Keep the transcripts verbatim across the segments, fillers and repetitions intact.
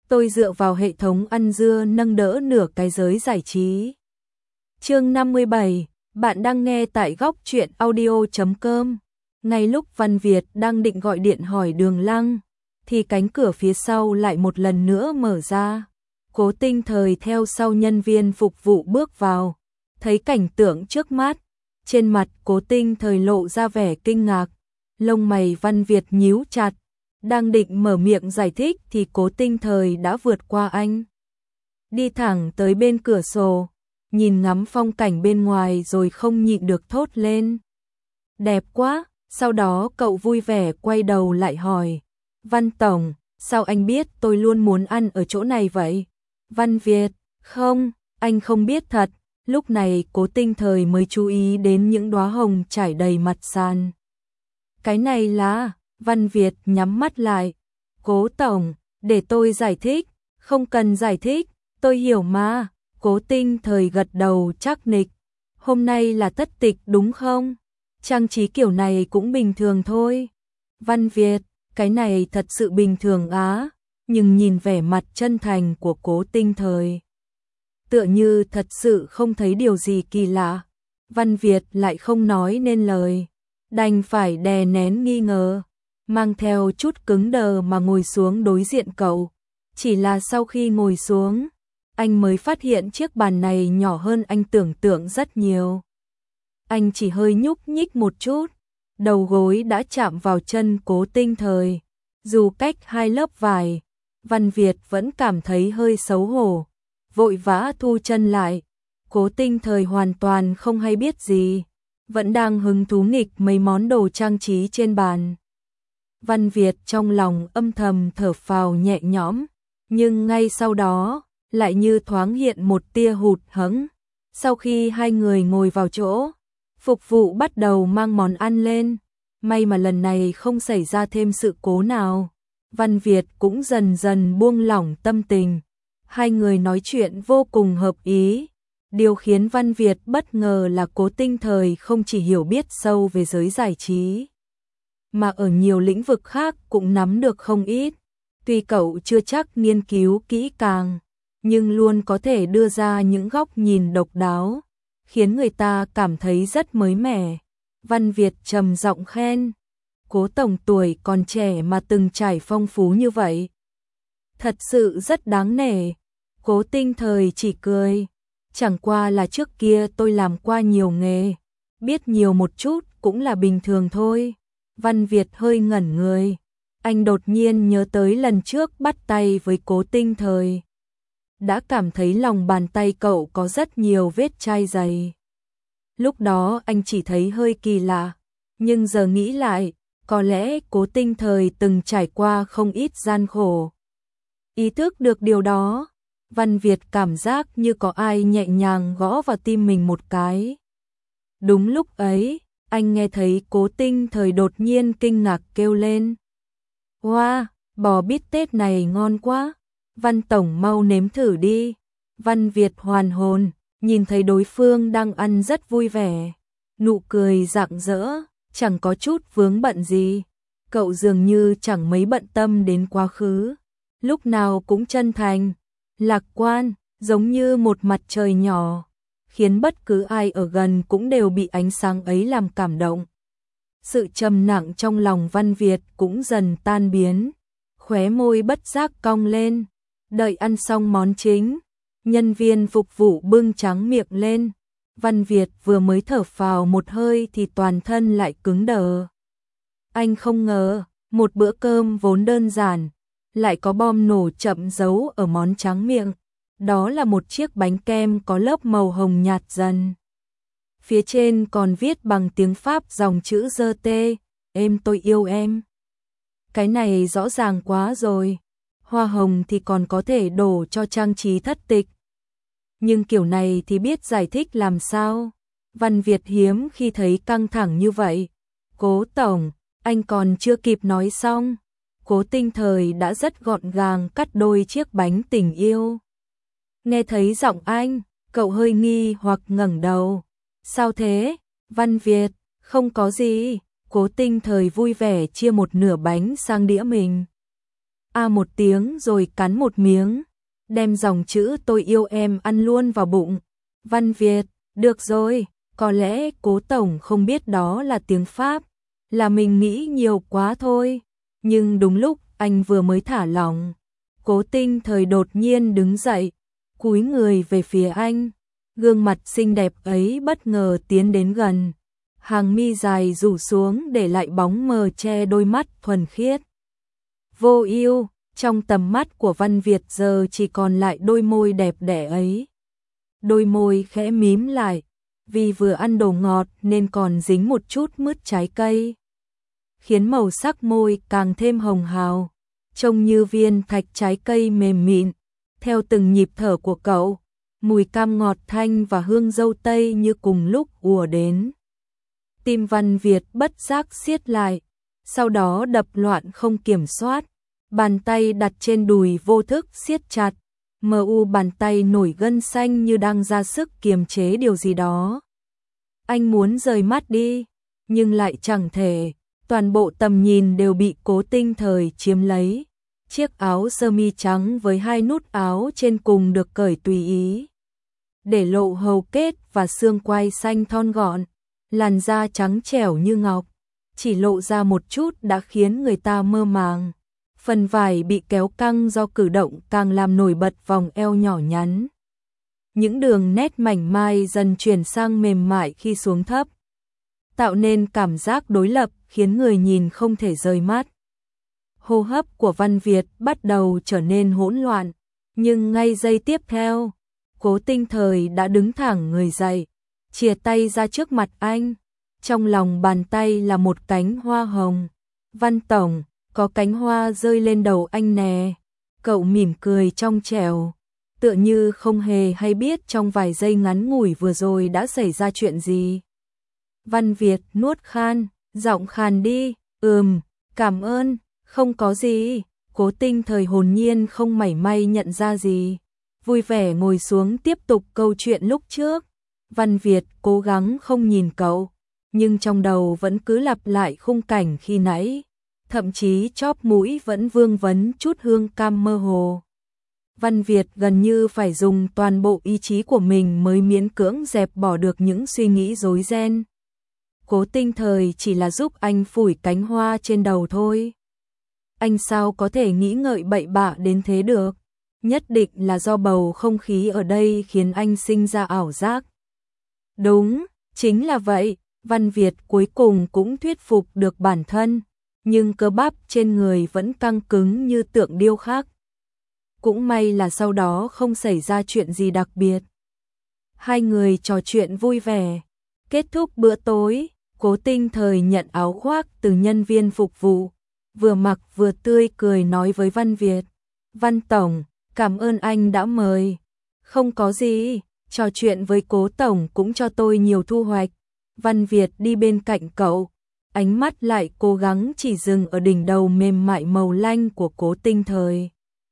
tôi dựa vào hệ thống ăn dưa nâng đỡ nửa cái giới giải trí. Chương năm mươi bảy, bạn đang nghe tại góc truyện audio chấm com. Ngay lúc Văn Việt đang định gọi điện hỏi Đường Lăng, thì cánh cửa phía sau lại một lần nữa mở ra. Cố Tinh Thời theo sau nhân viên phục vụ bước vào, thấy cảnh tượng trước mắt, trên mặt Cố Tinh Thời lộ ra vẻ kinh ngạc, lông mày Văn Việt nhíu chặt, đang định mở miệng giải thích thì Cố Tinh Thời đã vượt qua anh. Đi thẳng tới bên cửa sổ, nhìn ngắm phong cảnh bên ngoài rồi không nhịn được thốt lên. Đẹp quá, sau đó cậu vui vẻ quay đầu lại hỏi. Văn Tổng, sao anh biết tôi luôn muốn ăn ở chỗ này vậy? Văn Việt, không, anh không biết thật. Lúc này Cố Tinh Thời mới chú ý đến những đóa hồng trải đầy mặt sàn. Cái này là... Văn Việt nhắm mắt lại. Cố Tổng, để tôi giải thích. Không cần giải thích, tôi hiểu mà. Cố Tinh Thời gật đầu chắc nịch. Hôm nay là thất tịch đúng không? Trang trí kiểu này cũng bình thường thôi. Văn Việt, cái này thật sự bình thường á. Nhưng nhìn vẻ mặt chân thành của Cố Tinh Thời, tựa như thật sự không thấy điều gì kỳ lạ. Văn Việt lại không nói nên lời, đành phải đè nén nghi ngờ, mang theo chút cứng đờ mà ngồi xuống đối diện cậu. Chỉ là sau khi ngồi xuống, anh mới phát hiện chiếc bàn này nhỏ hơn anh tưởng tượng rất nhiều. Anh chỉ hơi nhúc nhích một chút, đầu gối đã chạm vào chân Cố Tinh Thời. Dù cách hai lớp vải, Văn Việt vẫn cảm thấy hơi xấu hổ, vội vã thu chân lại. Cố Tinh Thời hoàn toàn không hay biết gì, vẫn đang hứng thú nghịch mấy món đồ trang trí trên bàn. Văn Việt trong lòng âm thầm thở phào nhẹ nhõm, nhưng ngay sau đó lại như thoáng hiện một tia hụt hẫng. Sau khi hai người ngồi vào chỗ, phục vụ bắt đầu mang món ăn lên. May mà lần này không xảy ra thêm sự cố nào. Văn Việt cũng dần dần buông lỏng tâm tình. Hai người nói chuyện vô cùng hợp ý. Điều khiến Văn Việt bất ngờ là Cố Tinh Thời không chỉ hiểu biết sâu về giới giải trí, mà ở nhiều lĩnh vực khác cũng nắm được không ít. Tuy cậu chưa chắc nghiên cứu kỹ càng, nhưng luôn có thể đưa ra những góc nhìn độc đáo, khiến người ta cảm thấy rất mới mẻ. Văn Việt trầm giọng khen. Cố Tổng tuổi còn trẻ mà từng trải phong phú như vậy, thật sự rất đáng nể. Cố Tinh Thời chỉ cười. Chẳng qua là trước kia tôi làm qua nhiều nghề, biết nhiều một chút cũng là bình thường thôi. Văn Việt hơi ngẩn người. Anh đột nhiên nhớ tới lần trước bắt tay với Cố Tinh Thời, đã cảm thấy lòng bàn tay cậu có rất nhiều vết chai dày. Lúc đó anh chỉ thấy hơi kỳ lạ, nhưng giờ nghĩ lại, có lẽ Cố Tinh Thời từng trải qua không ít gian khổ. Ý thức được điều đó, Văn Việt cảm giác như có ai nhẹ nhàng gõ vào tim mình một cái. Đúng lúc ấy, anh nghe thấy Cố Tinh Thời đột nhiên kinh ngạc kêu lên. Wow, bò bít tết này ngon quá. Văn Tổng mau nếm thử đi. Văn Việt hoàn hồn, nhìn thấy đối phương đang ăn rất vui vẻ, nụ cười rạng rỡ, chẳng có chút vướng bận gì. Cậu dường như chẳng mấy bận tâm đến quá khứ, lúc nào cũng chân thành, lạc quan, giống như một mặt trời nhỏ, khiến bất cứ ai ở gần cũng đều bị ánh sáng ấy làm cảm động. Sự trầm nặng trong lòng Văn Việt cũng dần tan biến, khóe môi bất giác cong lên. Đợi ăn xong món chính, nhân viên phục vụ bưng tráng miệng lên. Văn Việt vừa mới thở phào một hơi thì toàn thân lại cứng đờ. Anh không ngờ, một bữa cơm vốn đơn giản, lại có bom nổ chậm giấu ở món tráng miệng. Đó là một chiếc bánh kem có lớp màu hồng nhạt dần. Phía trên còn viết bằng tiếng Pháp dòng chữ giê tê, em tôi yêu em. Cái này rõ ràng quá rồi. Hoa hồng thì còn có thể đổ cho trang trí thất tịch, nhưng kiểu này thì biết giải thích làm sao. Văn Việt hiếm khi thấy căng thẳng như vậy. Cố Tổng, anh còn chưa kịp nói xong, Cố Tinh Thời đã rất gọn gàng cắt đôi chiếc bánh tình yêu. Nghe thấy giọng anh, cậu hơi nghi hoặc ngẩng đầu. Sao thế? Văn Việt, không có gì. Cố Tinh Thời vui vẻ chia một nửa bánh sang đĩa mình. a một tiếng rồi cắn một miếng, đem dòng chữ tôi yêu em ăn luôn vào bụng. Văn Việt, được rồi, có lẽ Cố tổng không biết đó là tiếng Pháp, là mình nghĩ nhiều quá thôi. Nhưng đúng lúc anh vừa mới thả lỏng, Cố Tinh Thời đột nhiên đứng dậy, cúi người về phía anh. Gương mặt xinh đẹp ấy bất ngờ tiến đến gần, hàng mi dài rủ xuống để lại bóng mờ che đôi mắt thuần khiết. Vô ưu, trong tầm mắt của Văn Việt giờ chỉ còn lại đôi môi đẹp đẽ ấy. Đôi môi khẽ mím lại, vì vừa ăn đồ ngọt nên còn dính một chút mứt trái cây, khiến màu sắc môi càng thêm hồng hào, trông như viên thạch trái cây mềm mịn. Theo từng nhịp thở của cậu, mùi cam ngọt thanh và hương dâu tây như cùng lúc ùa đến. Tim Văn Việt bất giác siết lại, sau đó đập loạn không kiểm soát, bàn tay đặt trên đùi vô thức siết chặt, mờ u bàn tay nổi gân xanh như đang ra sức kiềm chế điều gì đó. Anh muốn rời mắt đi, nhưng lại chẳng thể, toàn bộ tầm nhìn đều bị Cố Tinh Thời chiếm lấy. Chiếc áo sơ mi trắng với hai nút áo trên cùng được cởi tùy ý, để lộ hầu kết và xương quai xanh thon gọn, làn da trắng trẻo như ngọc, chỉ lộ ra một chút đã khiến người ta mơ màng. Phần vải bị kéo căng do cử động càng làm nổi bật vòng eo nhỏ nhắn. Những đường nét mảnh mai dần chuyển sang mềm mại khi xuống thấp, tạo nên cảm giác đối lập khiến người nhìn không thể rời mắt. Hô hấp của Văn Việt bắt đầu trở nên hỗn loạn, nhưng ngay giây tiếp theo, Cố Tinh Thời đã đứng thẳng người dậy, chìa tay ra trước mặt anh. Trong lòng bàn tay là một cánh hoa hồng. Văn tổng, có cánh hoa rơi lên đầu anh nè. Cậu mỉm cười trong trẻo, tựa như không hề hay biết trong vài giây ngắn ngủi vừa rồi đã xảy ra chuyện gì. Văn Việt nuốt khan, giọng khàn đi, ừm, cảm ơn, không có gì. Cố Tinh Thời hồn nhiên không mảy may nhận ra gì, vui vẻ ngồi xuống tiếp tục câu chuyện lúc trước. Văn Việt cố gắng không nhìn cậu, nhưng trong đầu vẫn cứ lặp lại khung cảnh khi nãy, thậm chí chóp mũi vẫn vương vấn chút hương cam mơ hồ. Văn Việt gần như phải dùng toàn bộ ý chí của mình mới miễn cưỡng dẹp bỏ được những suy nghĩ rối ren. Cố Tinh Thời chỉ là giúp anh phủi cánh hoa trên đầu thôi. Anh sao có thể nghĩ ngợi bậy bạ đến thế được? Nhất định là do bầu không khí ở đây khiến anh sinh ra ảo giác. Đúng, chính là vậy. Văn Việt cuối cùng cũng thuyết phục được bản thân, nhưng cơ bắp trên người vẫn căng cứng như tượng điêu khắc. Cũng may là sau đó không xảy ra chuyện gì đặc biệt. Hai người trò chuyện vui vẻ. Kết thúc bữa tối, Cố Tinh Thời nhận áo khoác từ nhân viên phục vụ, vừa mặc vừa tươi cười nói với Văn Việt. Văn tổng, cảm ơn anh đã mời. Không có gì, trò chuyện với Cố tổng cũng cho tôi nhiều thu hoạch. Văn Việt đi bên cạnh cậu, ánh mắt lại cố gắng chỉ dừng ở đỉnh đầu mềm mại màu lanh của Cố Tinh Thời.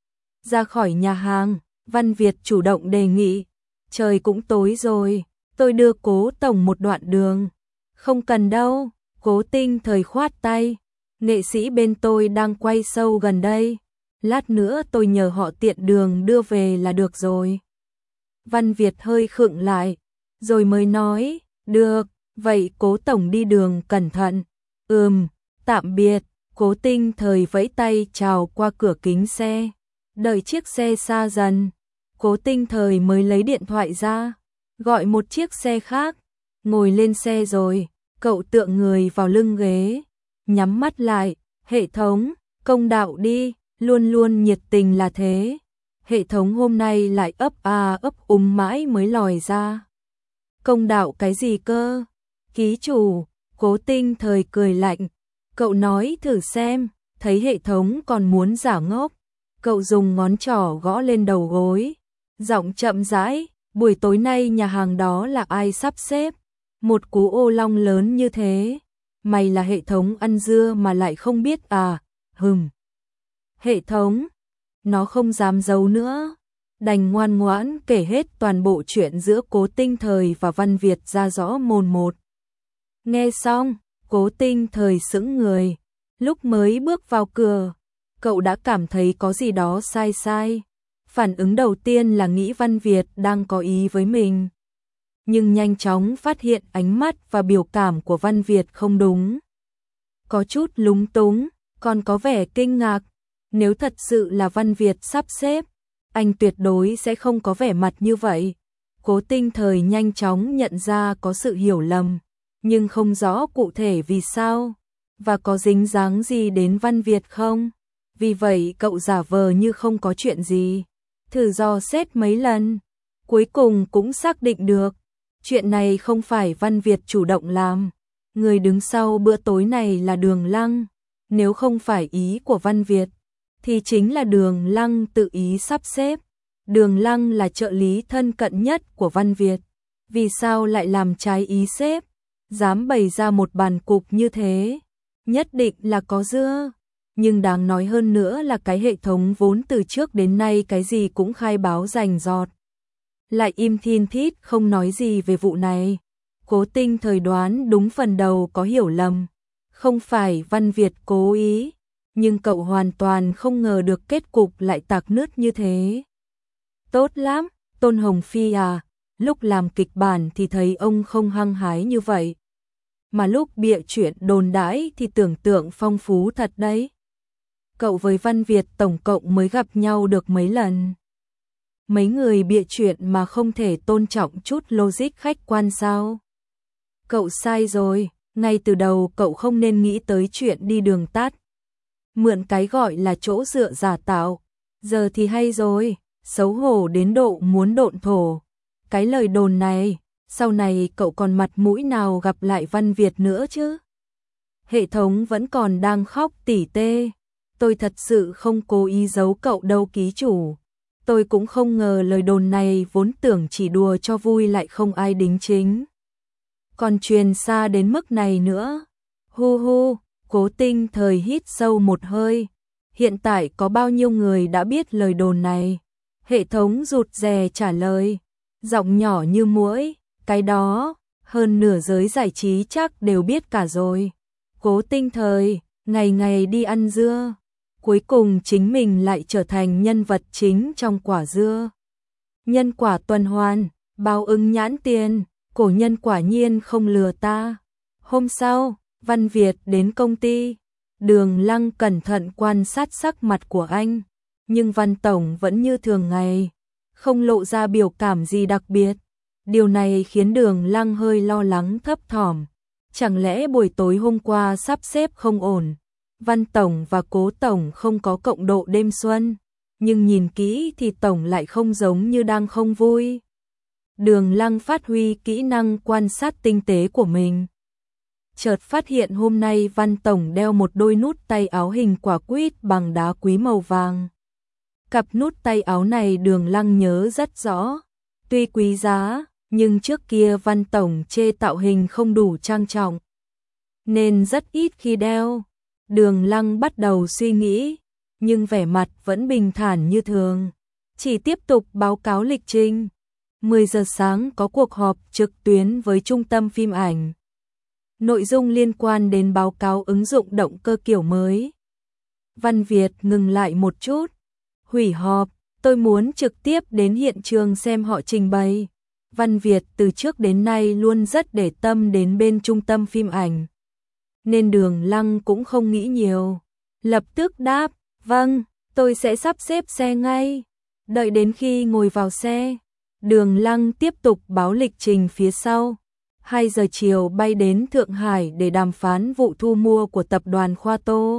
Ra khỏi nhà hàng, Văn Việt chủ động đề nghị, trời cũng tối rồi, tôi đưa Cố tổng một đoạn đường. Không cần đâu, Cố Tinh Thời khoát tay, nghệ sĩ bên tôi đang quay show gần đây, lát nữa tôi nhờ họ tiện đường đưa về là được rồi. Văn Việt hơi khựng lại, rồi mới nói, được, vậy Cố tổng đi đường cẩn thận. Ừm, tạm biệt. Cố Tinh Thời vẫy tay chào qua cửa kính xe. Đợi chiếc xe xa dần, Cố Tinh Thời mới lấy điện thoại ra, gọi một chiếc xe khác. Ngồi lên xe rồi, cậu tựa người vào lưng ghế, nhắm mắt lại. Hệ thống, công đạo đi, luôn luôn nhiệt tình là thế. Hệ thống hôm nay lại ấp à ấp úng mãi mới lòi ra. Công đạo cái gì cơ? Ký chủ. Cố Tinh Thời cười lạnh. Cậu nói thử xem. Thấy hệ thống còn muốn giả ngốc, cậu dùng ngón trỏ gõ lên đầu gối, giọng chậm rãi. Buổi tối nay nhà hàng đó là ai sắp xếp? Một cú ô long lớn như thế. Mày là hệ thống ăn dưa mà lại không biết à? Hừm. Hệ thống. Nó không dám giấu nữa, đành ngoan ngoãn kể hết toàn bộ chuyện giữa Cố Tinh Thời và Văn Việt ra rõ mồn một. Nghe xong, Cố Tinh Thời sững người, lúc mới bước vào cửa, cậu cậu đã cảm thấy có gì đó sai sai. Phản ứng đầu tiên là nghĩ Văn Việt đang có ý với mình. Nhưng nhanh chóng phát hiện ánh mắt và biểu cảm của Văn Việt không đúng. Có chút lúng túng, còn có vẻ kinh ngạc. Nếu thật sự là Văn Việt sắp xếp, anh tuyệt đối sẽ không có vẻ mặt như vậy. Cố Tinh Thời nhanh chóng nhận ra có sự hiểu lầm, nhưng không rõ cụ thể vì sao, và có dính dáng gì đến Văn Việt không. Vì vậy cậu giả vờ như không có chuyện gì, thử dò xét mấy lần, cuối cùng cũng xác định được. Chuyện này không phải Văn Việt chủ động làm, người đứng sau bữa tối này là Đường Lăng. Nếu không phải ý của Văn Việt, thì chính là Đường Lăng tự ý sắp xếp. Đường Lăng là trợ lý thân cận nhất của Văn Việt, vì sao lại làm trái ý sếp, dám bày ra một bàn cục như thế, nhất định là có dưa. Nhưng đáng nói hơn nữa là cái hệ thống vốn từ trước đến nay cái gì cũng khai báo rành rọt, lại im thin thít không nói gì về vụ này. Cố Tinh Thời đoán đúng phần đầu có hiểu lầm, không phải Văn Việt cố ý, nhưng cậu hoàn toàn không ngờ được kết cục lại tạc nứt như thế. Tốt lắm, Tôn Hồng Phi à, lúc làm kịch bản thì thấy ông không hăng hái như vậy, mà lúc bịa chuyện đồn đãi thì tưởng tượng phong phú thật đấy. Cậu với Văn Việt tổng cộng mới gặp nhau được mấy lần. Mấy người bịa chuyện mà không thể tôn trọng chút logic khách quan sao? Cậu sai rồi, ngay từ đầu cậu không nên nghĩ tới chuyện đi đường tắt, mượn cái gọi là chỗ dựa giả tạo. Giờ thì hay rồi, xấu hổ đến độ muốn độn thổ. Cái lời đồn này, sau này cậu còn mặt mũi nào gặp lại Văn Việt nữa chứ? Hệ thống vẫn còn đang khóc tỉ tê. Tôi thật sự không cố ý giấu cậu đâu ký chủ. Tôi cũng không ngờ lời đồn này vốn tưởng chỉ đùa cho vui lại không ai đính chính, còn truyền xa đến mức này nữa. Hu hu, Cố Tinh Thời hít sâu một hơi. Hiện tại có bao nhiêu người đã biết lời đồn này? Hệ thống rụt rè trả lời, giọng nhỏ như muỗi, cái đó, hơn nửa giới giải trí chắc đều biết cả rồi. Cố Tinh Thời, ngày ngày đi ăn dưa, cuối cùng chính mình lại trở thành nhân vật chính trong quả dưa. Nhân quả tuần hoàn, báo ứng nhãn tiền, cổ nhân quả nhiên không lừa ta. Hôm sau, Văn Việt đến công ty, Đường Lăng cẩn thận quan sát sắc mặt của anh, nhưng Văn Tổng vẫn như thường ngày, không lộ ra biểu cảm gì đặc biệt. Điều này khiến Đường Lăng hơi lo lắng thấp thỏm. Chẳng lẽ buổi tối hôm qua sắp xếp không ổn? Văn Tổng và Cố Tổng không có cộng độ đêm xuân, nhưng nhìn kỹ thì Tổng lại không giống như đang không vui. Đường Lăng phát huy kỹ năng quan sát tinh tế của mình, chợt phát hiện hôm nay Văn Tổng đeo một đôi nút tay áo hình quả quýt bằng đá quý màu vàng. Cặp nút tay áo này Đường Lăng nhớ rất rõ, tuy quý giá, nhưng trước kia Văn Tổng chê tạo hình không đủ trang trọng, nên rất ít khi đeo. Đường Lăng bắt đầu suy nghĩ, nhưng vẻ mặt vẫn bình thản như thường, chỉ tiếp tục báo cáo lịch trình. mười giờ sáng có cuộc họp trực tuyến với trung tâm phim ảnh. Nội dung liên quan đến báo cáo ứng dụng động cơ kiểu mới. Văn Việt ngừng lại một chút. Hủy họp, tôi muốn trực tiếp đến hiện trường xem họ trình bày. Văn Việt từ trước đến nay luôn rất để tâm đến bên trung tâm phim ảnh, nên Đường Lăng cũng không nghĩ nhiều, lập tức đáp, vâng, tôi sẽ sắp xếp xe ngay. Đợi đến khi ngồi vào xe, Đường Lăng tiếp tục báo lịch trình phía sau. hai giờ chiều bay đến Thượng Hải để đàm phán vụ thu mua của tập đoàn Khoa Tô.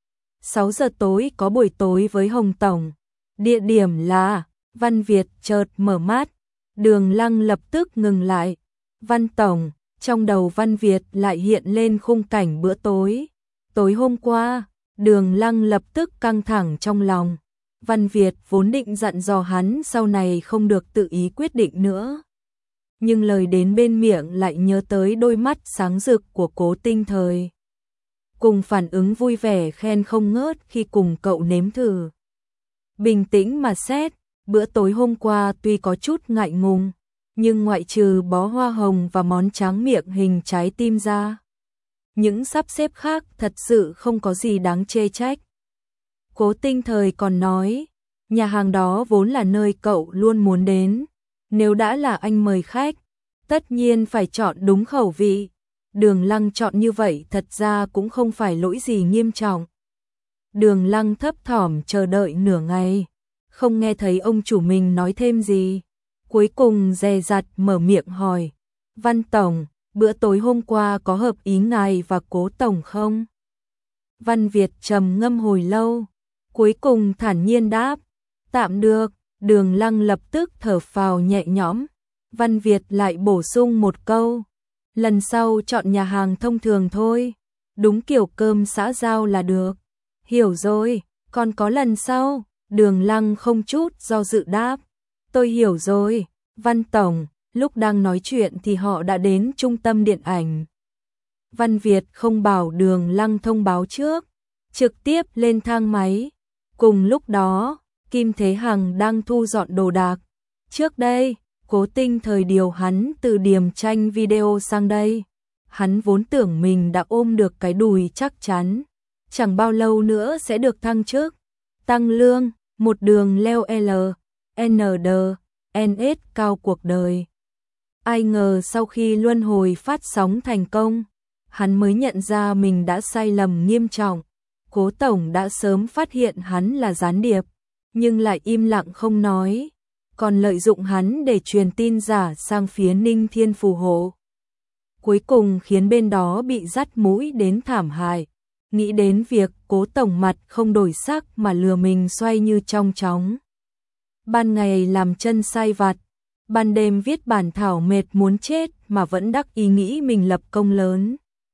sáu giờ tối có buổi tối với Hồng Tổng. Địa điểm là, Văn Việt chợt mở mắt. Đường Lăng lập tức ngừng lại. Văn Tổng, trong đầu Văn Việt lại hiện lên khung cảnh bữa tối. Tối hôm qua, Đường Lăng lập tức căng thẳng trong lòng. Văn Việt vốn định dặn dò hắn sau này không được tự ý quyết định nữa, nhưng lời đến bên miệng lại nhớ tới đôi mắt sáng rực của Cố Tinh Thời, cùng phản ứng vui vẻ khen không ngớt khi cùng cậu nếm thử. Bình tĩnh mà xét, bữa tối hôm qua tuy có chút ngại ngùng, nhưng ngoại trừ bó hoa hồng và món tráng miệng hình trái tim ra, những sắp xếp khác thật sự không có gì đáng chê trách. Cố Tinh Thời còn nói, nhà hàng đó vốn là nơi cậu luôn muốn đến. Nếu đã là anh mời khách, tất nhiên phải chọn đúng khẩu vị. Đường Lăng chọn như vậy thật ra cũng không phải lỗi gì nghiêm trọng. Đường Lăng thấp thỏm chờ đợi nửa ngày, không nghe thấy ông chủ mình nói thêm gì. Cuối cùng dè dặt mở miệng hỏi, Văn Tổng, bữa tối hôm qua có hợp ý ngài và Cố Tổng không? Văn Việt trầm ngâm hồi lâu, cuối cùng thản nhiên đáp, tạm được. Đường Lăng lập tức thở phào nhẹ nhõm. Văn Việt lại bổ sung một câu, lần sau chọn nhà hàng thông thường thôi, đúng kiểu cơm xã giao là được. Hiểu rồi, còn có lần sau. Đường Lăng không chút do dự đáp, tôi hiểu rồi. Văn Tổng, lúc đang nói chuyện thì họ đã đến trung tâm điện ảnh. Văn Việt không bảo Đường Lăng thông báo trước, trực tiếp lên thang máy. Cùng lúc đó, Kim Thế Hằng đang thu dọn đồ đạc. Trước đây, Cố Tinh Thời điều hắn từ Điềm Tranh Video sang đây. Hắn vốn tưởng mình đã ôm được cái đùi chắc chắn, chẳng bao lâu nữa sẽ được thăng chức, tăng lương, một đường leo L, N D, N S cao cuộc đời. Ai ngờ sau khi luân hồi phát sóng thành công, hắn mới nhận ra mình đã sai lầm nghiêm trọng. Cố Tổng đã sớm phát hiện hắn là gián điệp, nhưng lại im lặng không nói, còn lợi dụng hắn để truyền tin giả sang phía Ninh Thiên phù hộ. Cuối cùng khiến bên đó bị dắt mũi đến thảm hại. Nghĩ đến việc Cố Tổng mặt không đổi sắc mà lừa mình xoay như trong chóng. Ban ngày làm chân sai vặt, ban đêm viết bản thảo mệt muốn chết mà vẫn đắc ý nghĩ mình lập công lớn.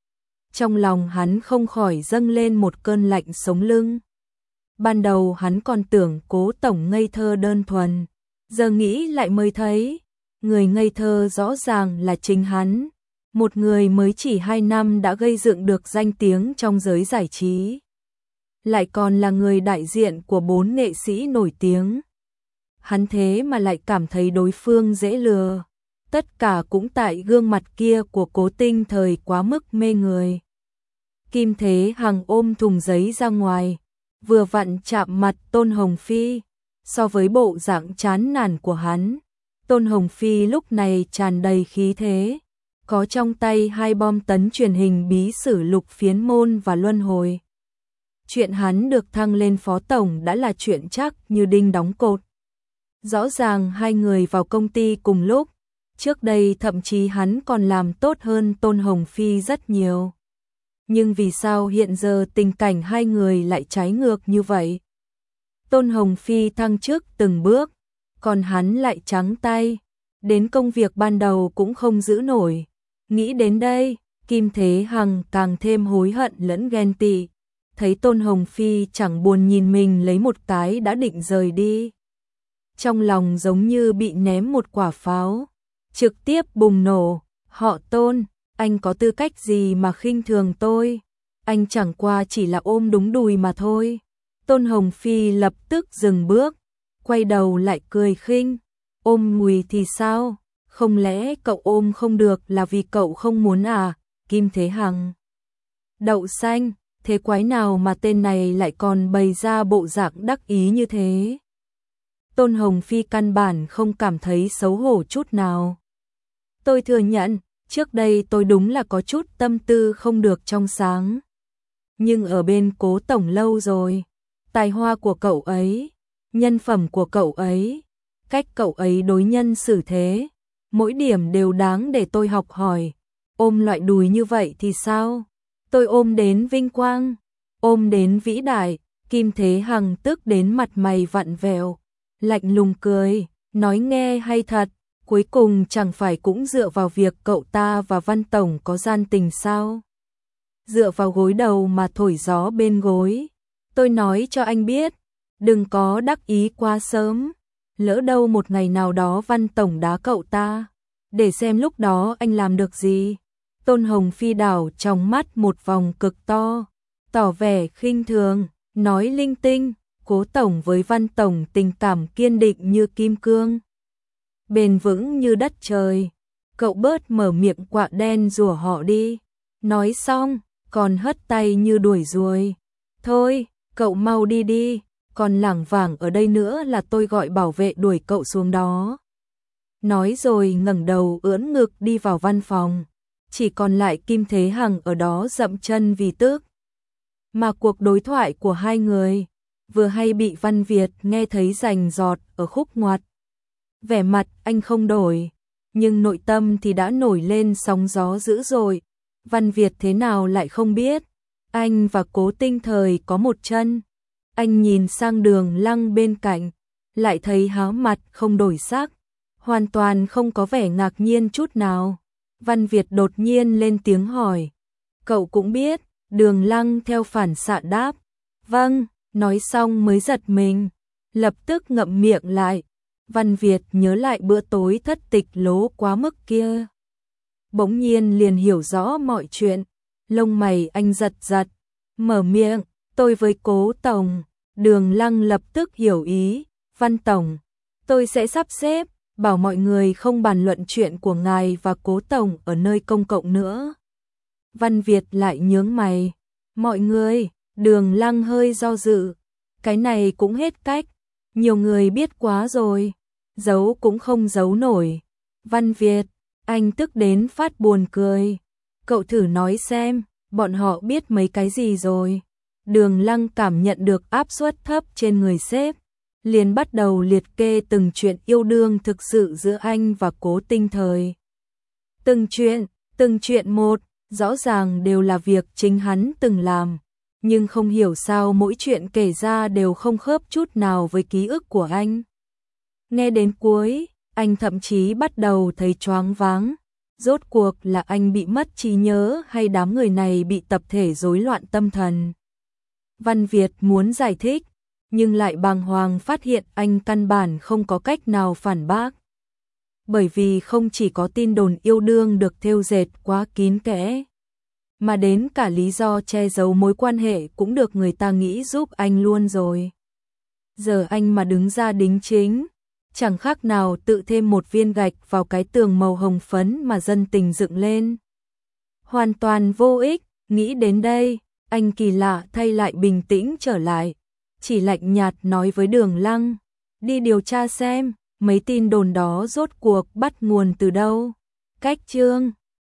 Trong lòng hắn không khỏi dâng lên một cơn lạnh sống lưng. Ban đầu hắn còn tưởng Cố Tổng ngây thơ đơn thuần, giờ nghĩ lại mới thấy, người ngây thơ rõ ràng là chính hắn. Một người mới chỉ hai năm đã gây dựng được danh tiếng trong giới giải trí, lại còn là người đại diện của bốn nghệ sĩ nổi tiếng. Hắn thế mà lại cảm thấy đối phương dễ lừa. Tất cả cũng tại gương mặt kia của Cố Tinh Thời quá mức mê người. Kim Thế Hằng ôm thùng giấy ra ngoài, vừa vặn chạm mặt Tôn Hồng Phi. So với bộ dạng chán nản của hắn, Tôn Hồng Phi lúc này tràn đầy khí thế, có trong tay hai bom tấn truyền hình bí sử Lục Phiến Môn và Luân Hồi. Chuyện hắn được thăng lên phó tổng đã là chuyện chắc như đinh đóng cột. Rõ ràng hai người vào công ty cùng lúc, trước đây thậm chí hắn còn làm tốt hơn Tôn Hồng Phi rất nhiều. Nhưng vì sao hiện giờ tình cảnh hai người lại trái ngược như vậy? Tôn Hồng Phi thăng chức từng bước, còn hắn lại trắng tay, đến công việc ban đầu cũng không giữ nổi. Nghĩ đến đây, Kim Thế Hằng càng thêm hối hận lẫn ghen tị, thấy Tôn Hồng Phi chẳng buồn nhìn mình lấy một cái đã định rời đi. Trong lòng giống như bị ném một quả pháo, trực tiếp bùng nổ, họ Tôn, anh có tư cách gì mà khinh thường tôi, anh chẳng qua chỉ là ôm đúng đùi mà thôi. Tôn Hồng Phi lập tức dừng bước, quay đầu lại cười khinh, ôm đùi thì sao? Không lẽ cậu ôm không được là vì cậu không muốn à? Kim Thế Hằng. Đậu xanh, thế quái nào mà tên này lại còn bày ra bộ dạng đắc ý như thế? Tôn Hồng Phi căn bản không cảm thấy xấu hổ chút nào. Tôi thừa nhận, trước đây tôi đúng là có chút tâm tư không được trong sáng. Nhưng ở bên Cố Tổng lâu rồi, tài hoa của cậu ấy, nhân phẩm của cậu ấy, cách cậu ấy đối nhân xử thế, mỗi điểm đều đáng để tôi học hỏi. Ôm loại đùi như vậy thì sao? Tôi ôm đến vinh quang, ôm đến vĩ đại. Kim Thế Hằng tức đến mặt mày vặn vẹo, lạnh lùng cười, nói nghe hay thật, cuối cùng chẳng phải cũng dựa vào việc cậu ta và Văn Tổng có gian tình sao? Dựa vào gối đầu mà thổi gió bên gối. Tôi nói cho anh biết, đừng có đắc ý quá sớm, lỡ đâu một ngày nào đó Văn Tổng đá cậu ta, để xem lúc đó anh làm được gì. Tôn Hồng Phi đảo trong mắt một vòng cực to, tỏ vẻ khinh thường, nói linh tinh. Cố Tổng với Văn Tổng tình cảm kiên định như kim cương, bền vững như đất trời. Cậu bớt mở miệng quạ đen rủa họ đi. Nói xong, còn hất tay như đuổi ruồi. Thôi, Cậu mau đi đi, còn lảng vảng ở đây nữa là tôi gọi bảo vệ đuổi cậu xuống đó. Nói rồi ngẩng đầu ưỡn ngực đi vào văn phòng, chỉ còn lại Kim Thế Hằng ở đó dậm chân vì tức. Mà cuộc đối thoại của hai người vừa hay bị Văn Việt nghe thấy rành rọt ở khúc ngoặt. Vẻ mặt anh không đổi, nhưng nội tâm thì đã nổi lên sóng gió dữ dội. Văn Việt thế nào lại không biết, anh và Cố Tinh Thời có một chân. Anh nhìn sang Đường Lăng bên cạnh, lại thấy há mặt không đổi sắc, hoàn toàn không có vẻ ngạc nhiên chút nào. Văn Việt đột nhiên lên tiếng hỏi, cậu cũng biết? Đường Lăng theo phản xạ đáp, vâng, nói xong mới giật mình, lập tức ngậm miệng lại. Văn Việt nhớ lại bữa tối thất tịch lố quá mức kia, bỗng nhiên liền hiểu rõ mọi chuyện, lông mày anh giật giật, mở miệng, tôi với Cố Tổng. Đường Lăng lập tức hiểu ý, Văn Tổng, tôi sẽ sắp xếp, bảo mọi người không bàn luận chuyện của ngài và Cố Tổng ở nơi công cộng nữa. Văn Việt lại nhướng mày, mọi người. Đường Lăng hơi do dự, cái này cũng hết cách, nhiều người biết quá rồi, giấu cũng không giấu nổi. Văn Việt, anh tức đến phát buồn cười, cậu thử nói xem, bọn họ biết mấy cái gì rồi. Đường Lăng cảm nhận được áp suất thấp trên người sếp, liền bắt đầu liệt kê từng chuyện yêu đương thực sự giữa anh và Cố Tinh Thời. Từng chuyện, từng chuyện một, rõ ràng đều là việc chính hắn từng làm, nhưng không hiểu sao mỗi chuyện kể ra đều không khớp chút nào với ký ức của anh. Nghe đến cuối, anh thậm chí bắt đầu thấy choáng váng, rốt cuộc là anh bị mất trí nhớ hay đám người này bị tập thể rối loạn tâm thần. Văn Việt muốn giải thích, nhưng lại bàng hoàng phát hiện anh căn bản không có cách nào phản bác. Bởi vì không chỉ có tin đồn yêu đương được thêu dệt quá kín kẽ, mà đến cả lý do che giấu mối quan hệ cũng được người ta nghĩ giúp anh luôn rồi. Giờ anh mà đứng ra đính chính, chẳng khác nào tự thêm một viên gạch vào cái tường màu hồng phấn mà dân tình dựng lên. Hoàn toàn vô ích, nghĩ đến đây, anh kỳ lạ thay lại bình tĩnh trở lại, chỉ lạnh nhạt nói với Đường Lăng, đi điều tra xem, mấy tin đồn đó rốt cuộc bắt nguồn từ đâu. Cách chương